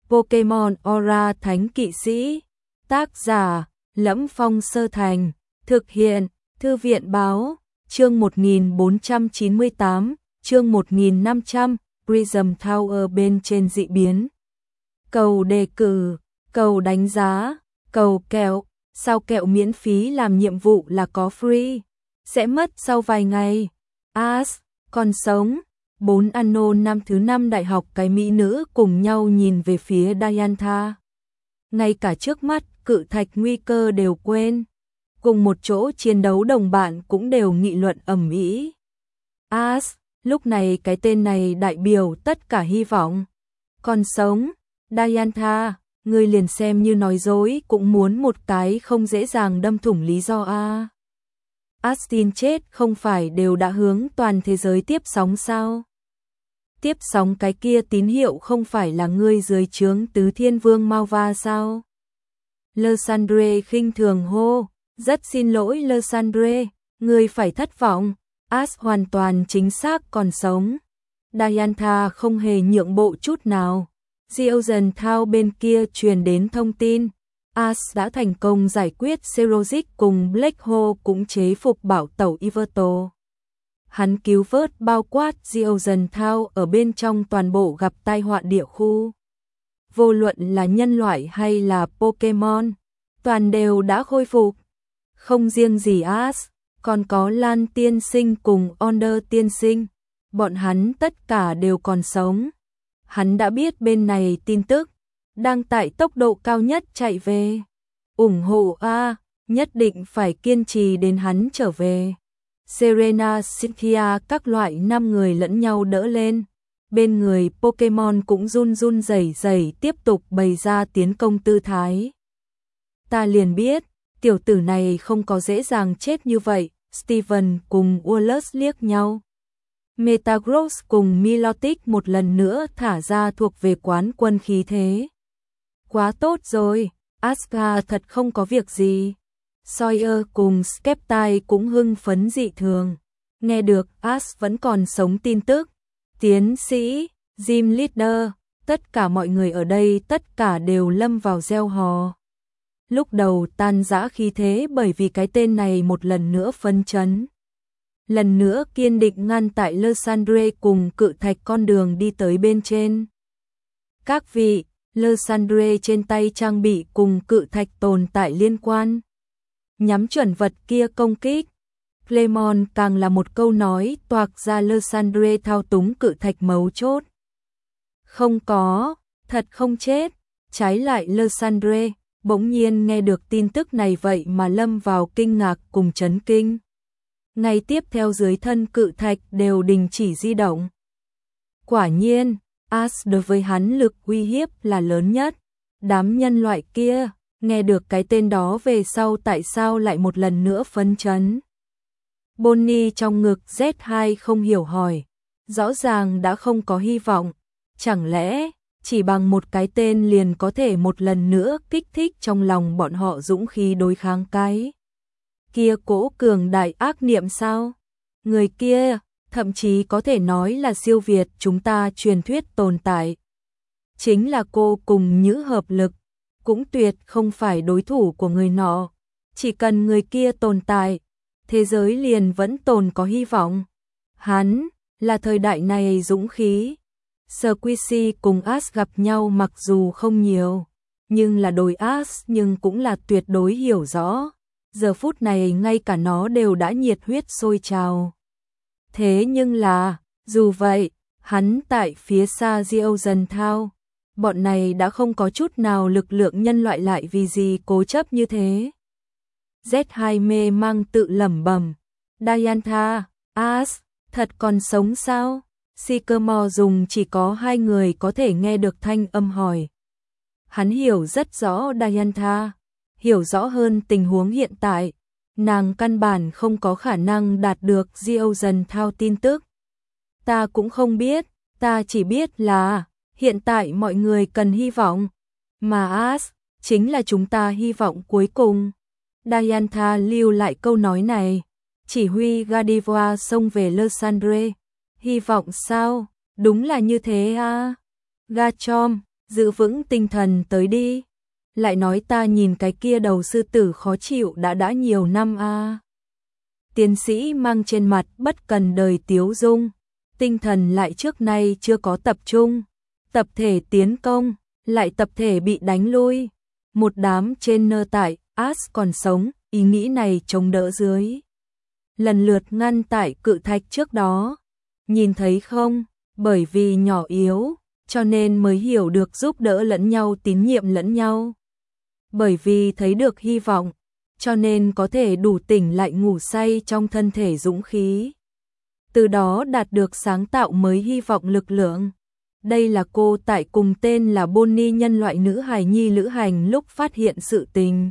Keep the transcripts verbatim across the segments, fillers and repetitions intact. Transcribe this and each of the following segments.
Pokemon Aura Thánh Kỵ Sĩ. Tác giả: Lẫm Phong Sơ Thành. Thực hiện: Thư viện Báo. Chương một nghìn bốn trăm chín mươi tám, chương một nghìn năm trăm, Prism Tower bên trên dị biến. Cầu đề cử, cầu đánh giá, cầu kẹo, sao kẹo miễn phí làm nhiệm vụ là có free, sẽ mất sau vài ngày. As, còn sống. Bốn Unknown năm thứ năm đại học cái mỹ nữ cùng nhau nhìn về phía Diantha. Ngay cả trước mắt cự thạch nguy cơ đều quên. Cùng một chỗ chiến đấu đồng bạn cũng đều nghị luận ầm ĩ. As, lúc này cái tên này đại biểu tất cả hy vọng. Còn sống. Diantha, ngươi liền xem như nói dối cũng muốn một cái không dễ dàng đâm thủng lý do a. Astin chết không phải đều đã hướng toàn thế giới tiếp sóng sao? Tiếp sóng cái kia tín hiệu không phải là ngươi dưới trướng Tứ Thiên Vương Malva sao? Lysandre khinh thường hô, rất xin lỗi Lysandre, ngươi phải thất vọng, As hoàn toàn chính xác còn sống. Diantha không hề nhượng bộ chút nào. Geogen Thao bên kia truyền đến thông tin, As đã thành công giải quyết Serozic cùng Black Hole cũng chế phục bảo tẩu Iverto. Hắn cứu vớt bao quát Geogen Thao ở bên trong toàn bộ gặp tai họa địa khu. Vô luận là nhân loại hay là Pokemon, toàn đều đã khôi phục. Không riêng gì As, còn có Lan tiên sinh cùng Onder tiên sinh, bọn hắn tất cả đều còn sống. Hắn đã biết bên này tin tức, đang tại tốc độ cao nhất chạy về. Ủng hộ a, nhất định phải kiên trì đến hắn trở về. Serena, Cynthia các loại năm người lẫn nhau đỡ lên. Bên người Pokemon cũng run run rẩy rẩy tiếp tục bày ra tiến công tư thái. Ta liền biết, tiểu tử này không có dễ dàng chết như vậy. Steven cùng Wallace liếc nhau. Metagross cùng Milotic một lần nữa thả ra thuộc về quán quân khí thế. Quá tốt rồi, Aska thật không có việc gì. Sawyer cùng Skeptile cũng hưng phấn dị thường. Nghe được As vẫn còn sống tin tức. Tiến sĩ, Gym Leader, tất cả mọi người ở đây tất cả đều lâm vào gieo hò. Lúc đầu tan rã khí thế bởi vì cái tên này một lần nữa phấn chấn. Lần nữa kiên định ngăn tại Lysandre cùng cự thạch con đường đi tới bên trên. Các vị, Lysandre trên tay trang bị cùng cự thạch tồn tại liên quan. Nhắm chuẩn vật kia công kích. Clemon càng là một câu nói toạc ra Lysandre thao túng cự thạch mấu chốt. Không có, thật không chết. Trái lại Lysandre, bỗng nhiên nghe được tin tức này vậy mà lâm vào kinh ngạc cùng chấn kinh. Ngay tiếp theo dưới thân cự thạch đều đình chỉ di động. Quả nhiên, As đối với hắn lực uy hiếp là lớn nhất. Đám nhân loại kia, nghe được cái tên đó về sau tại sao lại một lần nữa phấn chấn. Bonnie trong ngực Z hai không hiểu hỏi. Rõ ràng đã không có hy vọng. Chẳng lẽ, chỉ bằng một cái tên liền có thể một lần nữa kích thích trong lòng bọn họ dũng khí đối kháng cái kia cỗ cường đại ác niệm sao? Người kia, thậm chí có thể nói là siêu việt chúng ta truyền thuyết tồn tại. Chính là cô cùng Nhữ hợp lực, cũng tuyệt không phải đối thủ của người nọ. Chỉ cần người kia tồn tại, thế giới liền vẫn tồn có hy vọng. Hắn, là thời đại này dũng khí. Squishy cùng As gặp nhau mặc dù không nhiều, nhưng là đối As nhưng cũng là tuyệt đối hiểu rõ. Giờ phút này ngay cả nó đều đã nhiệt huyết sôi trào. Thế nhưng là, dù vậy, hắn tại phía xa Geogen Thao, bọn này đã không có chút nào lực lượng nhân loại lại vì gì cố chấp như thế. Z hai mê mang tự lẩm bẩm, Diantha, As, thật còn sống sao? Sycamore dùng chỉ có hai người có thể nghe được thanh âm hỏi. Hắn hiểu rất rõ Diantha, hiểu rõ hơn tình huống hiện tại, nàng căn bản không có khả năng đạt được Geogen Thao tin tức. Ta cũng không biết, ta chỉ biết là hiện tại mọi người cần hy vọng, mà As chính là chúng ta hy vọng cuối cùng. Diantha lưu lại câu nói này, chỉ huy Gardevoir xông về Lysandre. Hy vọng sao? Đúng là như thế à? Garchomp, Giữ vững tinh thần tới đi. Lại nói ta nhìn cái kia đầu sư tử khó chịu đã đã nhiều năm a. À. Tiến sĩ mang trên mặt bất cần đời tiếu dung, tinh thần lại trước nay chưa có tập trung, tập thể tiến công, lại tập thể bị đánh lui. Một đám trên nơ tại, As còn sống, ý nghĩ này chống đỡ dưới. Lần lượt ngăn tại cự thạch trước đó. Nhìn thấy không, bởi vì nhỏ yếu, cho nên mới hiểu được giúp đỡ lẫn nhau, tín nhiệm lẫn nhau. Bởi vì thấy được hy vọng, cho nên có thể đủ tỉnh lại ngủ say trong thân thể dũng khí. Từ đó đạt được sáng tạo mới hy vọng lực lượng. Đây là cô tại cùng tên là Bonnie nhân loại nữ hài nhi lữ hành lúc phát hiện sự tình.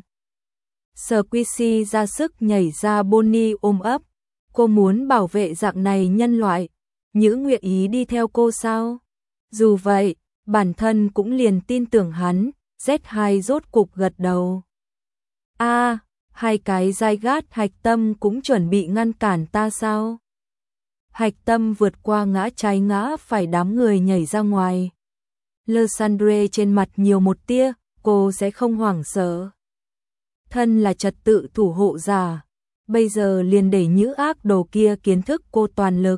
Squishy ra sức nhảy ra Bonnie ôm ấp. Cô muốn bảo vệ dạng này nhân loại. Nhữ nguyện ý đi theo cô sao? Dù vậy, bản thân cũng liền tin tưởng hắn. Z hai rốt cục gật đầu. A, à, hai cái dai gát hạch tâm cũng chuẩn bị ngăn cản ta sao? Hạch tâm vượt qua ngã trái ngã phải đám người nhảy ra ngoài. Lysandre trên mặt nhiều một tia, cô sẽ không hoảng sợ. Thân là trật tự thủ hộ giả, bây giờ liền để nhữ ác đồ kia kiến thức cô toàn lực.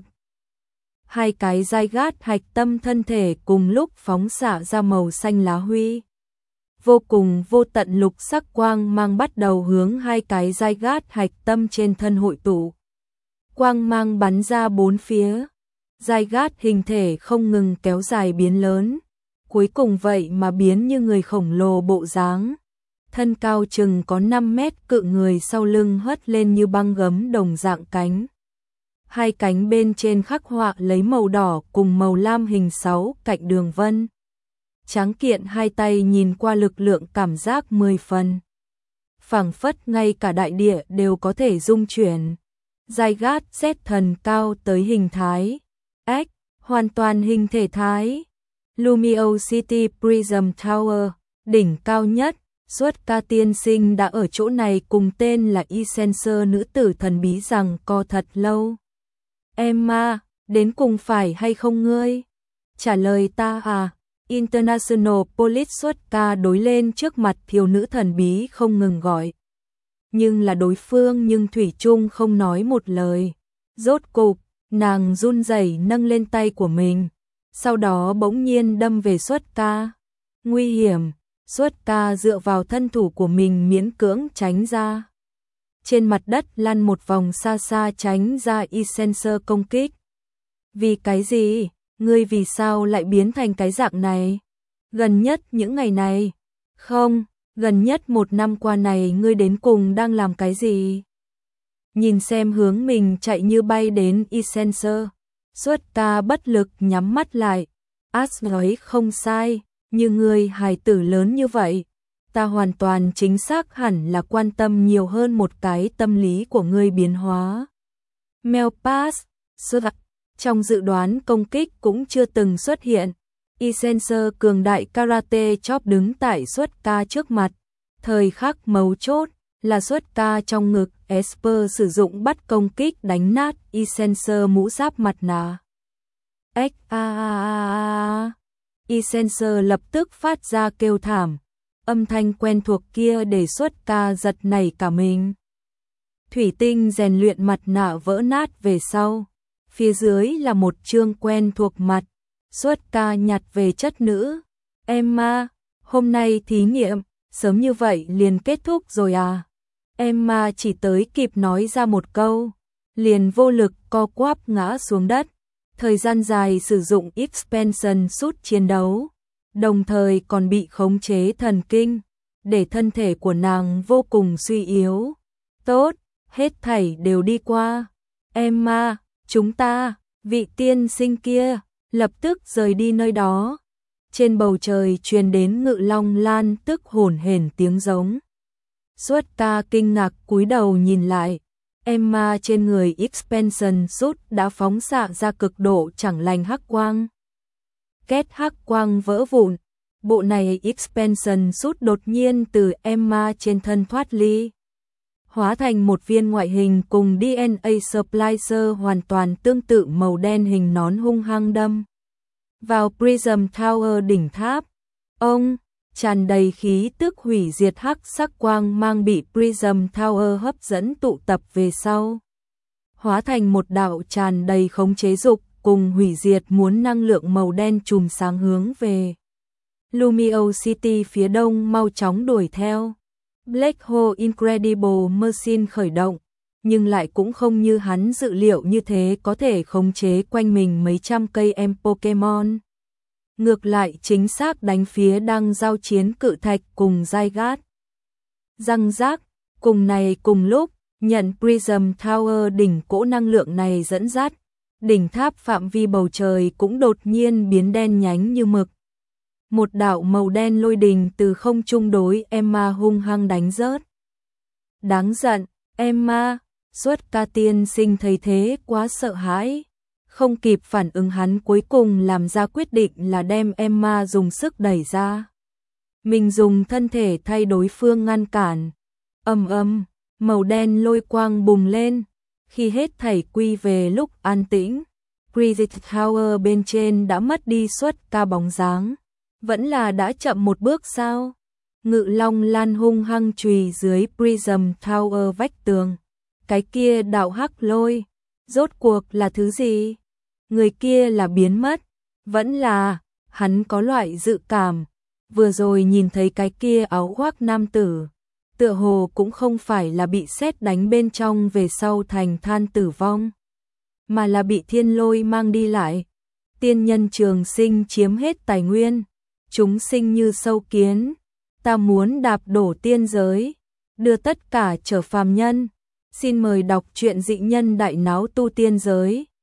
Hai cái dai gát hạch tâm thân thể cùng lúc phóng xạ ra màu xanh lá huy. Vô cùng vô tận lục sắc quang mang bắt đầu hướng hai cái dai gát hạch tâm trên thân hội tụ. Quang mang bắn ra bốn phía, dai gát hình thể không ngừng kéo dài biến lớn, cuối cùng vậy mà biến như người khổng lồ bộ dáng. Thân cao chừng có năm mét, cự người sau lưng hất lên như băng gấm đồng dạng cánh. Hai cánh bên trên khắc họa lấy màu đỏ cùng màu lam hình sáu cạnh đường vân. Tráng kiện hai tay nhìn qua lực lượng cảm giác mười phần. Phảng phất ngay cả đại địa đều có thể rung chuyển. Dai gát xét thần cao tới hình thái. X, hoàn toàn hình thể thái. Lumio City Prism Tower, đỉnh cao nhất. Suốt ca tiên sinh đã ở chỗ này cùng tên là Essencer nữ tử thần bí rằng co thật lâu. Emma, đến cùng phải hay không ngươi? Trả lời ta à? International Police xuất ca đối lên trước mặt thiếu nữ thần bí không ngừng gọi. Nhưng là đối phương nhưng thủy chung không nói một lời. Rốt cục, nàng run rẩy nâng lên tay của mình. Sau đó bỗng nhiên đâm về xuất ca. Nguy hiểm, xuất ca dựa vào thân thủ của mình miễn cưỡng tránh ra. Trên mặt đất lăn một vòng xa xa tránh ra Essencer công kích. Vì cái gì? Ngươi vì sao lại biến thành cái dạng này? Gần nhất những ngày này? Không, gần nhất một năm qua này ngươi đến cùng đang làm cái gì? Nhìn xem hướng mình chạy như bay đến Essencer. Xuất ca bất lực nhắm mắt lại. As nói không sai, như ngươi hài tử lớn như vậy. Ta hoàn toàn chính xác hẳn là quan tâm nhiều hơn một cái tâm lý của ngươi biến hóa. Melpass, Sudak. Trong dự đoán công kích cũng chưa từng xuất hiện. Essencer cường đại karate chop đứng tại xuất ca trước mặt. Thời khắc mấu chốt là xuất ca trong ngực Esper sử dụng bắt công kích đánh nát Essencer mũ giáp mặt nạ. X a a a Essencer lập tức phát ra kêu thảm. Âm thanh quen thuộc kia để xuất ca giật nảy cả mình. Thủy tinh rèn luyện mặt nạ vỡ nát về sau. Phía dưới là một chương quen thuộc mặt. Xuất ca nhặt về chất nữ. Emma, hôm nay thí nghiệm, sớm như vậy liền kết thúc rồi à? Emma chỉ tới kịp nói ra một câu. Liền vô lực co quắp ngã xuống đất. Thời gian dài sử dụng expansion suit chiến đấu. Đồng thời còn bị khống chế thần kinh. Để thân thể của nàng vô cùng suy yếu. Tốt, hết thảy đều đi qua. Emma, chúng ta, vị tiên sinh kia, lập tức rời đi nơi đó. Trên bầu trời truyền đến Ngự Long Lan tức hổn hển tiếng giống. Xuất ca kinh ngạc cúi đầu nhìn lại. Emma trên người expansion suit đã phóng xạ ra cực độ chẳng lành hắc quang. Két hắc quang vỡ vụn. Bộ này expansion suit đột nhiên từ Emma trên thân thoát ly. Hóa thành một viên ngoại hình cùng đê en a splicer hoàn toàn tương tự màu đen hình nón hung hăng đâm vào Prism Tower đỉnh tháp. Ông, tràn đầy khí tức hủy diệt hắc sắc quang mang bị Prism Tower hấp dẫn tụ tập về sau. Hóa thành một đạo tràn đầy khống chế dục cùng hủy diệt muốn năng lượng màu đen chùm sáng hướng về Lumio City phía đông mau chóng đuổi theo. Black Hole Incredible Machine khởi động, nhưng lại cũng không như hắn dự liệu như thế có thể khống chế quanh mình mấy trăm cây em Pokemon. Ngược lại chính xác đánh phía đang giao chiến cự thạch cùng Zygarde. Răng rác, cùng này cùng lúc, nhận Prism Tower đỉnh cỗ năng lượng này dẫn dắt, đỉnh tháp phạm vi bầu trời cũng đột nhiên biến đen nhánh như mực. Một đạo màu đen lôi đình từ không trung đối Emma hung hăng đánh rớt. Đáng giận, Emma, Xuất Ca tiên sinh thấy thế quá sợ hãi. Không kịp phản ứng hắn cuối cùng làm ra quyết định là đem Emma dùng sức đẩy ra. Mình dùng thân thể thay đối phương ngăn cản. Ầm ầm, màu đen lôi quang bùng lên. Khi hết thảy quy về lúc an tĩnh, Cricket Tower bên trên đã mất đi Xuất Ca bóng dáng. Vẫn là đã chậm một bước sao? Ngự Long Lan hung hăng chùy dưới Prism Tower vách tường. Cái kia đạo hắc lôi, rốt cuộc là thứ gì? Người kia là biến mất, vẫn là, hắn có loại dự cảm, vừa rồi nhìn thấy cái kia áo khoác nam tử, tựa hồ cũng không phải là bị sét đánh bên trong về sau thành than tử vong, mà là bị thiên lôi mang đi lại. Tiên nhân trường sinh chiếm hết tài nguyên, chúng sinh như sâu kiến, ta muốn đạp đổ tiên giới, đưa tất cả trở phàm nhân. Xin mời đọc truyện Dị Nhân Đại Náo Tu Tiên Giới.